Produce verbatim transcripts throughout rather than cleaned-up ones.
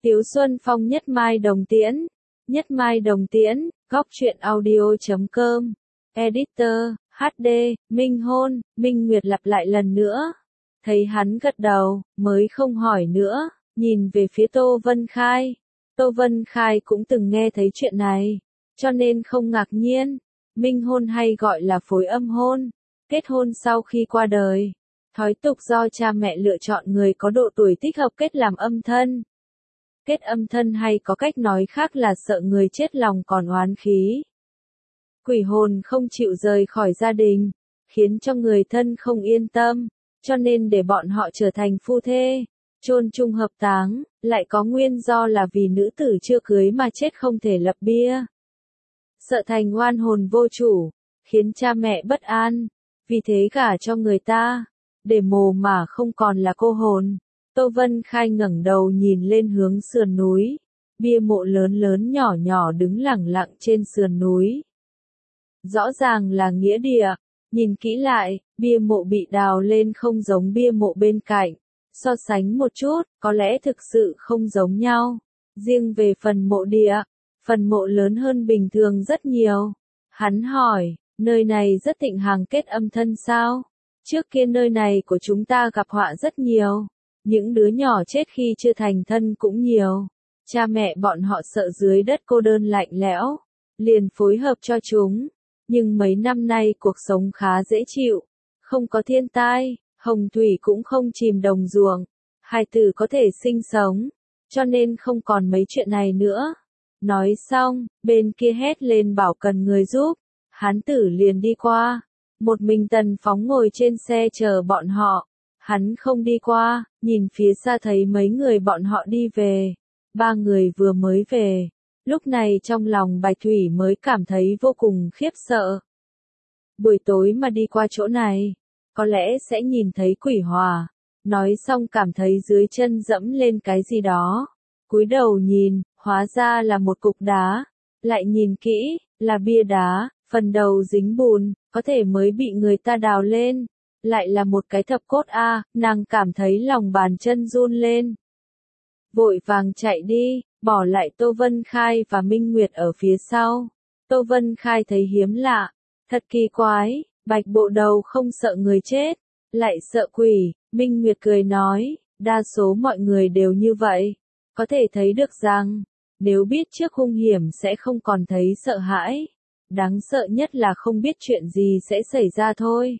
Tiếu Xuân Phong Nhất Mai Đồng Tiễn. Nhất Mai Đồng Tiễn, góc truyện audio chấm com. Editor, hát đê, Minh Hôn, Minh Nguyệt lặp lại lần nữa. Thấy hắn gật đầu, mới không hỏi nữa, nhìn về phía Tô Vân Khai. Tô Vân Khai cũng từng nghe thấy chuyện này, cho nên không ngạc nhiên. Minh hôn hay gọi là phối âm hôn, kết hôn sau khi qua đời. Thói tục do cha mẹ lựa chọn người có độ tuổi thích hợp kết làm âm thân. Kết âm thân hay có cách nói khác là sợ người chết lòng còn oán khí. Quỷ hồn không chịu rời khỏi gia đình, khiến cho người thân không yên tâm, cho nên để bọn họ trở thành phu thê, chôn chung hợp táng, lại có nguyên do là vì nữ tử chưa cưới mà chết không thể lập bia. Sợ thành oan hồn vô chủ, khiến cha mẹ bất an, vì thế gả cho người ta, để mồ mà không còn là cô hồn. Tô Vân Khai ngẩng đầu nhìn lên hướng sườn núi, bia mộ lớn lớn nhỏ nhỏ đứng lẳng lặng trên sườn núi. Rõ ràng là nghĩa địa, nhìn kỹ lại, bia mộ bị đào lên không giống bia mộ bên cạnh, so sánh một chút, có lẽ thực sự không giống nhau. Riêng về phần mộ địa, phần mộ lớn hơn bình thường rất nhiều. Hắn hỏi, nơi này rất thịnh hành kết âm thân sao? Trước kia nơi này của chúng ta gặp họa rất nhiều. Những đứa nhỏ chết khi chưa thành thân cũng nhiều. Cha mẹ bọn họ sợ dưới đất cô đơn lạnh lẽo, liền phối hợp cho chúng. Nhưng mấy năm nay cuộc sống khá dễ chịu, không có thiên tai, hồng thủy cũng không chìm đồng ruộng, hài tử có thể sinh sống, cho nên không còn mấy chuyện này nữa. Nói xong, bên kia hét lên bảo cần người giúp, hán tử liền đi qua. Một mình Tần Phóng ngồi trên xe chờ bọn họ. Hắn không đi qua, nhìn phía xa thấy mấy người bọn họ đi về. Ba người vừa mới về. Lúc này trong lòng Bạch Thủy mới cảm thấy vô cùng khiếp sợ. Buổi tối mà đi qua chỗ này, có lẽ sẽ nhìn thấy quỷ hòa. Nói xong cảm thấy dưới chân dẫm lên cái gì đó. Cúi đầu nhìn, hóa ra là một cục đá. Lại nhìn kỹ, là bia đá, phần đầu dính bùn, có thể mới bị người ta đào lên. Lại là một cái thập cốt a, à, nàng cảm thấy lòng bàn chân run lên. Vội vàng chạy đi, bỏ lại Tô Vân Khai và Minh Nguyệt ở phía sau. Tô Vân Khai thấy hiếm lạ, thật kỳ quái, Bạch bộ đầu không sợ người chết, lại sợ quỷ. Minh Nguyệt cười nói, đa số mọi người đều như vậy. Có thể thấy được rằng, nếu biết trước hung hiểm sẽ không còn thấy sợ hãi. Đáng sợ nhất là không biết chuyện gì sẽ xảy ra thôi.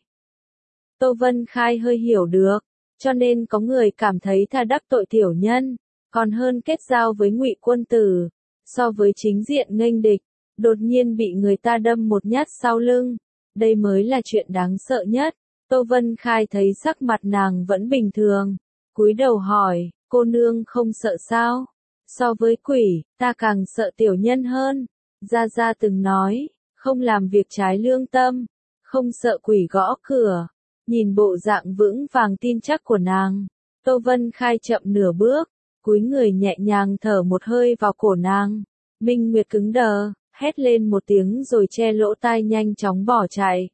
Tô Vân Khai hơi hiểu được, cho nên có người cảm thấy tha đắc tội tiểu nhân, còn hơn kết giao với Ngụy Quân Tử. So với chính diện nghênh địch, đột nhiên bị người ta đâm một nhát sau lưng, đây mới là chuyện đáng sợ nhất. Tô Vân Khai thấy sắc mặt nàng vẫn bình thường, cúi đầu hỏi, cô nương không sợ sao? So với quỷ, ta càng sợ tiểu nhân hơn. Gia Gia từng nói, không làm việc trái lương tâm, không sợ quỷ gõ cửa. Nhìn bộ dạng vững vàng tin chắc của nàng, Tô Vân Khai chậm nửa bước, cúi người nhẹ nhàng thở một hơi vào cổ nàng. Minh Nguyệt cứng đờ, hét lên một tiếng rồi che lỗ tai nhanh chóng bỏ chạy.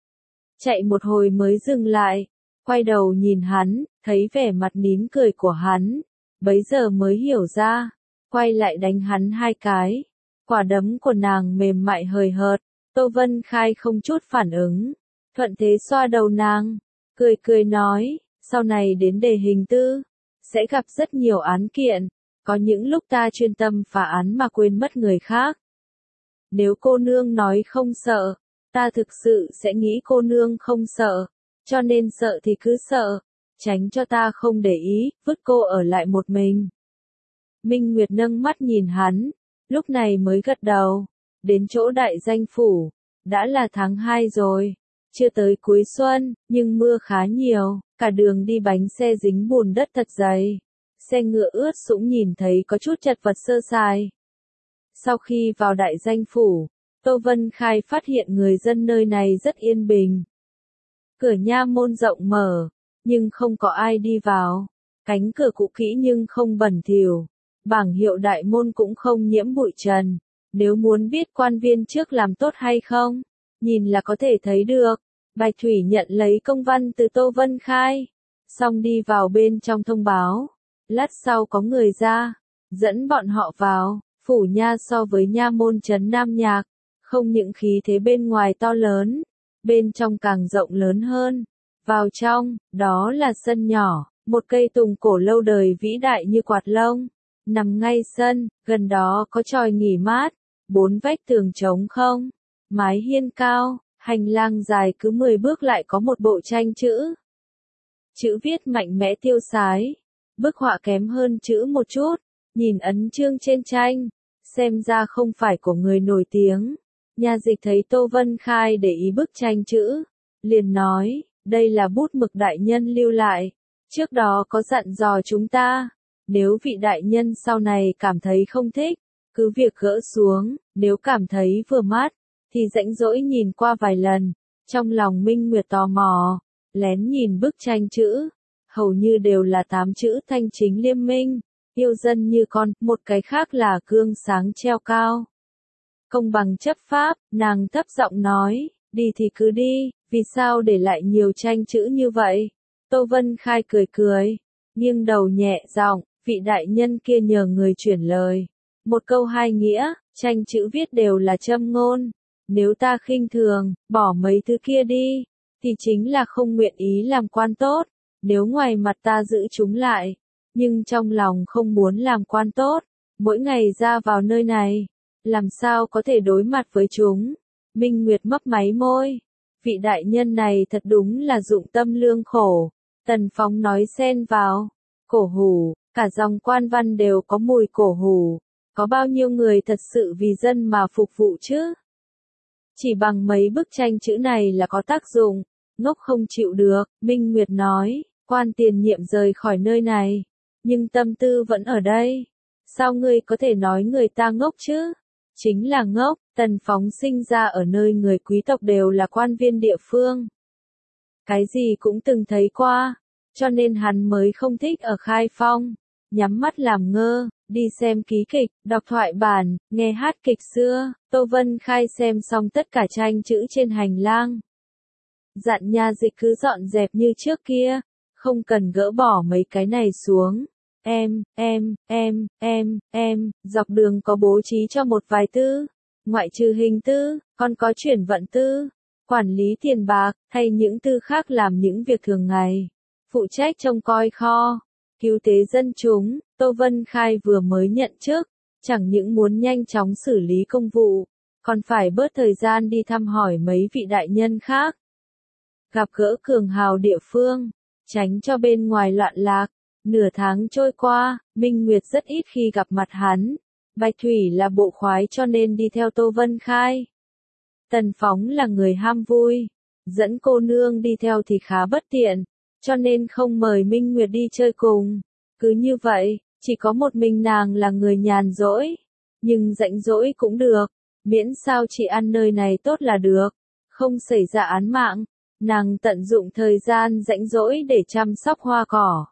Chạy một hồi mới dừng lại, quay đầu nhìn hắn, thấy vẻ mặt nín cười của hắn, bấy giờ mới hiểu ra, quay lại đánh hắn hai cái. Quả đấm của nàng mềm mại hời hợt, Tô Vân Khai không chút phản ứng. Thuận thế xoa đầu nàng, cười cười nói, sau này đến đề hình tư, sẽ gặp rất nhiều án kiện, có những lúc ta chuyên tâm phá án mà quên mất người khác. Nếu cô nương nói không sợ, ta thực sự sẽ nghĩ cô nương không sợ, cho nên sợ thì cứ sợ, tránh cho ta không để ý, vứt cô ở lại một mình. Minh Nguyệt nâng mắt nhìn hắn, lúc này mới gật đầu, đến chỗ đại danh phủ, đã là tháng hai rồi. Chưa tới cuối xuân, nhưng mưa khá nhiều, cả đường đi bánh xe dính bùn đất thật dày. Xe ngựa ướt sũng nhìn thấy có chút chật vật sơ sài. Sau khi vào đại danh phủ, Tô Vân Khai phát hiện người dân nơi này rất yên bình. Cửa nha môn rộng mở, nhưng không có ai đi vào. Cánh cửa cũ kỹ nhưng không bẩn thỉu. Bảng hiệu đại môn cũng không nhiễm bụi trần. Nếu muốn biết quan viên trước làm tốt hay không, nhìn là có thể thấy được. Bạch Thủy nhận lấy công văn từ Tô Vân Khai, xong đi vào bên trong thông báo. Lát sau có người ra, dẫn bọn họ vào. Phủ nha so với nha môn trấn Nam Nhạc, không những khí thế bên ngoài to lớn, bên trong càng rộng lớn hơn. Vào trong, đó là sân nhỏ, một cây tùng cổ lâu đời vĩ đại như quạt lông, nằm ngay sân, gần đó có chòi nghỉ mát, bốn vách tường trống không, mái hiên cao, hành lang dài cứ mười bước lại có một bộ tranh chữ. Chữ viết mạnh mẽ tiêu sái, bức họa kém hơn chữ một chút, nhìn ấn chương trên tranh, xem ra không phải của người nổi tiếng. Nha Dịch thấy Tô Vân Khai để ý bức tranh chữ, liền nói, đây là bút mực đại nhân lưu lại, trước đó có dặn dò chúng ta, nếu vị đại nhân sau này cảm thấy không thích, cứ việc gỡ xuống, nếu cảm thấy vừa mắt, thì rãnh rỗi nhìn qua vài lần. Trong lòng Minh Nguyệt tò mò, lén nhìn bức tranh chữ, hầu như đều là tám chữ thanh chính liêm minh, yêu dân như con, một cái khác là gương sáng treo cao. Công bằng chấp pháp, nàng thấp giọng nói, đi thì cứ đi, vì sao để lại nhiều tranh chữ như vậy? Tô Vân Khai cười cười, nghiêng đầu nhẹ giọng, vị đại nhân kia nhờ người chuyển lời. Một câu hai nghĩa, tranh chữ viết đều là châm ngôn. Nếu ta khinh thường, bỏ mấy thứ kia đi, thì chính là không nguyện ý làm quan tốt. Nếu ngoài mặt ta giữ chúng lại, nhưng trong lòng không muốn làm quan tốt, mỗi ngày ra vào nơi này, làm sao có thể đối mặt với chúng? Minh Nguyệt mấp máy môi, vị đại nhân này thật đúng là dụng tâm lương khổ. Tần Phóng nói xen vào, cổ hủ, cả dòng quan văn đều có mùi cổ hủ, có bao nhiêu người thật sự vì dân mà phục vụ chứ? Chỉ bằng mấy bức tranh chữ này là có tác dụng, ngốc không chịu được. Minh Nguyệt nói, quan tiền nhiệm rời khỏi nơi này, nhưng tâm tư vẫn ở đây. Sao ngươi có thể nói người ta ngốc chứ? Chính là ngốc. Tần Phóng sinh ra ở nơi người quý tộc đều là quan viên địa phương, cái gì cũng từng thấy qua, cho nên hắn mới không thích ở Khai Phong. Nhắm mắt làm ngơ, đi xem ký kịch, đọc thoại bản, nghe hát kịch xưa. Tô Vân Khai xem xong tất cả tranh chữ trên hành lang, dặn Nha Dịch cứ dọn dẹp như trước kia, không cần gỡ bỏ mấy cái này xuống. Em, em, em, em, em, dọc đường có bố trí cho một vài tư, ngoại trừ hình tư, còn có chuyển vận tư, quản lý tiền bạc, hay những tư khác làm những việc thường ngày, phụ trách trông coi kho, cứu tế dân chúng. Tô Vân Khai vừa mới nhận chức, chẳng những muốn nhanh chóng xử lý công vụ, còn phải bớt thời gian đi thăm hỏi mấy vị đại nhân khác, gặp gỡ cường hào địa phương, tránh cho bên ngoài loạn lạc. Nửa tháng trôi qua, Minh Nguyệt rất ít khi gặp mặt hắn. Bạch Thủy là bộ khoái cho nên đi theo Tô Vân Khai. Tần Phóng là người ham vui, dẫn cô nương đi theo thì khá bất tiện, cho nên không mời Minh Nguyệt đi chơi cùng. Cứ như vậy, chỉ có một mình nàng là người nhàn rỗi, nhưng rảnh rỗi cũng được, miễn sao chị ăn nơi này tốt là được, không xảy ra án mạng. Nàng tận dụng thời gian rảnh rỗi để chăm sóc hoa cỏ,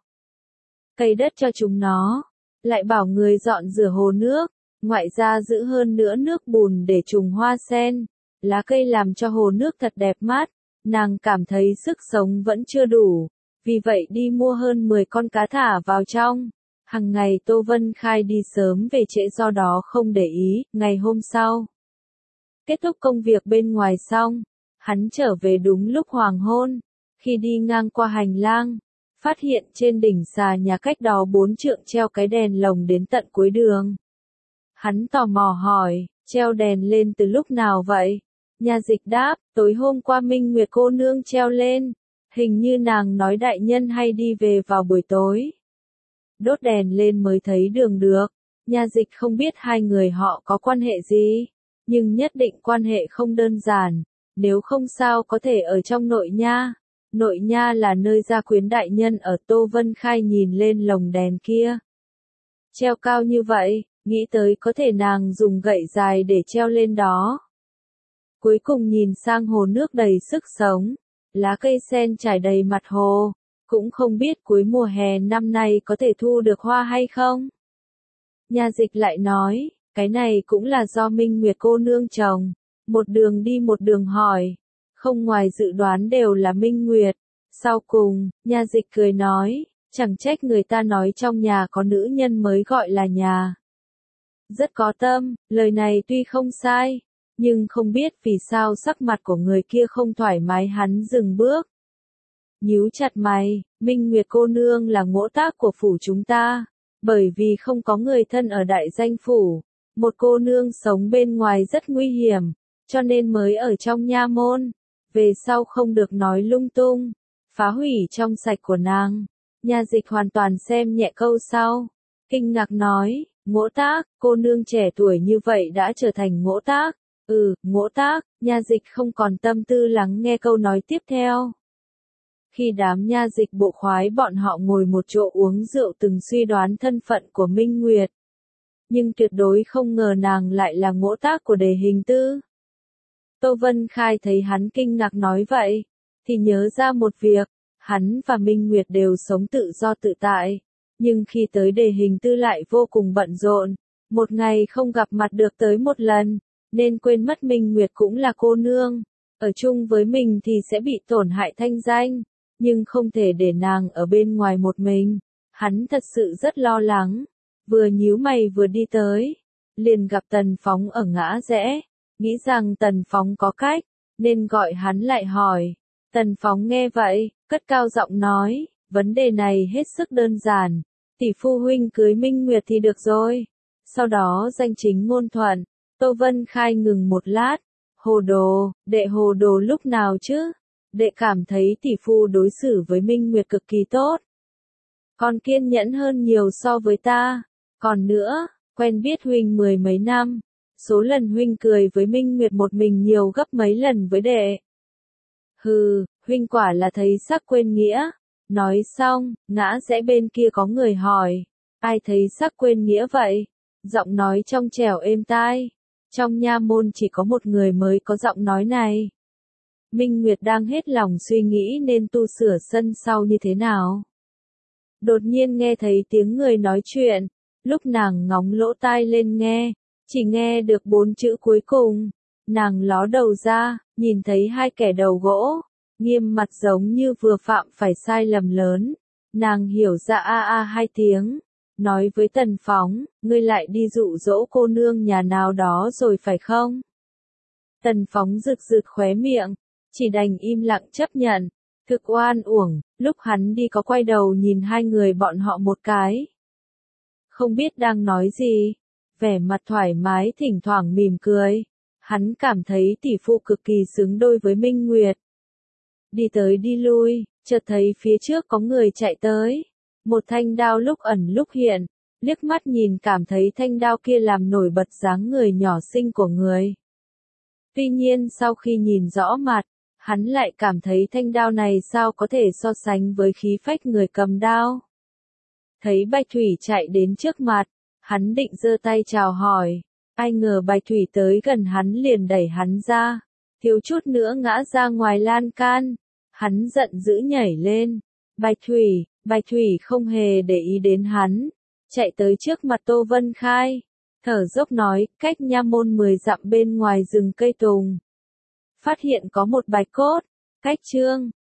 cây đất cho chúng nó, lại bảo người dọn rửa hồ nước, ngoại ra giữ hơn nữa nước bùn để trùng hoa sen, lá cây làm cho hồ nước thật đẹp mát. Nàng cảm thấy sức sống vẫn chưa đủ, vì vậy đi mua hơn mười con cá thả vào trong. Hằng ngày Tô Vân Khai đi sớm về trễ do đó không để ý. Ngày hôm sau, kết thúc công việc bên ngoài xong, hắn trở về đúng lúc hoàng hôn. Khi đi ngang qua hành lang, phát hiện trên đỉnh xà nhà cách đó bốn trượng treo cái đèn lồng đến tận cuối đường. Hắn tò mò hỏi, treo đèn lên từ lúc nào vậy? Nha Dịch đáp, tối hôm qua Minh Nguyệt cô nương treo lên, hình như nàng nói đại nhân hay đi về vào buổi tối. Đốt đèn lên mới thấy đường được. Nha Dịch không biết hai người họ có quan hệ gì, nhưng nhất định quan hệ không đơn giản, nếu không sao có thể ở trong nội nha. Nội nha là nơi gia quyến đại nhân ở. Tô Vân Khai nhìn lên lồng đèn kia, treo cao như vậy, nghĩ tới có thể nàng dùng gậy dài để treo lên đó. Cuối cùng nhìn sang hồ nước đầy sức sống, lá cây sen trải đầy mặt hồ, cũng không biết cuối mùa hè năm nay có thể thu được hoa hay không. Nha Dịch lại nói, cái này cũng là do Minh Nguyệt cô nương trồng. Một đường đi một đường hỏi, không ngoài dự đoán đều là Minh Nguyệt. Sau cùng, Nha Dịch cười nói, Chẳng trách người ta nói trong nhà có nữ nhân mới gọi là nhà. Rất có tâm, lời này tuy không sai, nhưng không biết vì sao sắc mặt của người kia không thoải mái, hắn dừng bước. Nhíu chặt mày, Minh Nguyệt cô nương là ngỗ tác của phủ chúng ta, bởi vì không có người thân ở đại danh phủ, một cô nương sống bên ngoài rất nguy hiểm, cho nên mới ở trong nha môn, về sau không được nói lung tung, phá hủy trong sạch của nàng. Nha Dịch hoàn toàn xem nhẹ câu sau, kinh ngạc nói, ngỗ tác, cô nương trẻ tuổi như vậy đã trở thành ngỗ tác. Ừ, ngỗ tác. Nha Dịch không còn tâm tư lắng nghe câu nói tiếp theo. Khi đám nha dịch bộ khoái bọn họ ngồi một chỗ uống rượu từng suy đoán thân phận của Minh Nguyệt. Nhưng tuyệt đối không ngờ nàng lại là ngỗ tác của Đề Hình Tư. Tô Vân Khai thấy hắn kinh ngạc nói vậy, thì nhớ ra một việc, hắn và Minh Nguyệt đều sống tự do tự tại, nhưng khi tới Đề Hình Tư lại vô cùng bận rộn, một ngày không gặp mặt được tới một lần, nên quên mất Minh Nguyệt cũng là cô nương, ở chung với mình thì sẽ bị tổn hại thanh danh, nhưng không thể để nàng ở bên ngoài một mình, hắn thật sự rất lo lắng, vừa nhíu mày vừa đi tới, liền gặp Tần Phóng ở ngã rẽ, nghĩ rằng Tần Phóng có cách, nên gọi hắn lại hỏi. Tần Phóng nghe vậy, cất cao giọng nói, vấn đề này hết sức đơn giản, tỷ phu huynh cưới Minh Nguyệt thì được rồi, sau đó danh chính ngôn thuận. Tô Vân Khai ngừng một lát, hồ đồ, đệ hồ đồ lúc nào chứ, đệ cảm thấy tỷ phu đối xử với Minh Nguyệt cực kỳ tốt, còn kiên nhẫn hơn nhiều so với ta, còn nữa, quen biết huynh mười mấy năm, số lần huynh cười với Minh Nguyệt một mình nhiều gấp mấy lần với đệ. Hừ, huynh quả là thấy sắc quên nghĩa. Nói xong, ngã rẽ bên kia có người hỏi, ai thấy sắc quên nghĩa vậy? Giọng nói trong trẻo êm tai. Trong nha môn chỉ có một người mới có giọng nói này. Minh Nguyệt đang hết lòng suy nghĩ nên tu sửa sân sau như thế nào. Đột nhiên nghe thấy tiếng người nói chuyện, lúc nàng ngóng lỗ tai lên nghe, chỉ nghe được bốn chữ cuối cùng. Nàng ló đầu ra, nhìn thấy hai kẻ đầu gỗ, nghiêm mặt giống như vừa phạm phải sai lầm lớn. Nàng hiểu ra a a hai tiếng, nói với Tần Phóng, ngươi lại đi dụ dỗ cô nương nhà nào đó rồi phải không? Tần Phóng rực rực khóe miệng, chỉ đành im lặng chấp nhận, thực oan uổng, lúc hắn đi có quay đầu nhìn hai người bọn họ một cái. Không biết đang nói gì, vẻ mặt thoải mái thỉnh thoảng mỉm cười, hắn cảm thấy tỷ phu cực kỳ xứng đôi với Minh Nguyệt. Đi tới đi lui, chợt thấy phía trước có người chạy tới. Một thanh đao lúc ẩn lúc hiện, liếc mắt nhìn cảm thấy thanh đao kia làm nổi bật dáng người nhỏ xinh của người. Tuy nhiên sau khi nhìn rõ mặt, hắn lại cảm thấy thanh đao này sao có thể so sánh với khí phách người cầm đao. Thấy Bạch Thủy chạy đến trước mặt, hắn định giơ tay chào hỏi, ai ngờ Bạch Thủy tới gần hắn liền đẩy hắn ra, thiếu chút nữa ngã ra ngoài lan can. Hắn giận dữ nhảy lên. Bạch Thủy, Bạch Thủy không hề để ý đến hắn, chạy tới trước mặt Tô Vân Khai, thở dốc nói, cách nha môn mười dặm bên ngoài rừng cây tùng. Phát hiện có một bạch cốt, cách trương,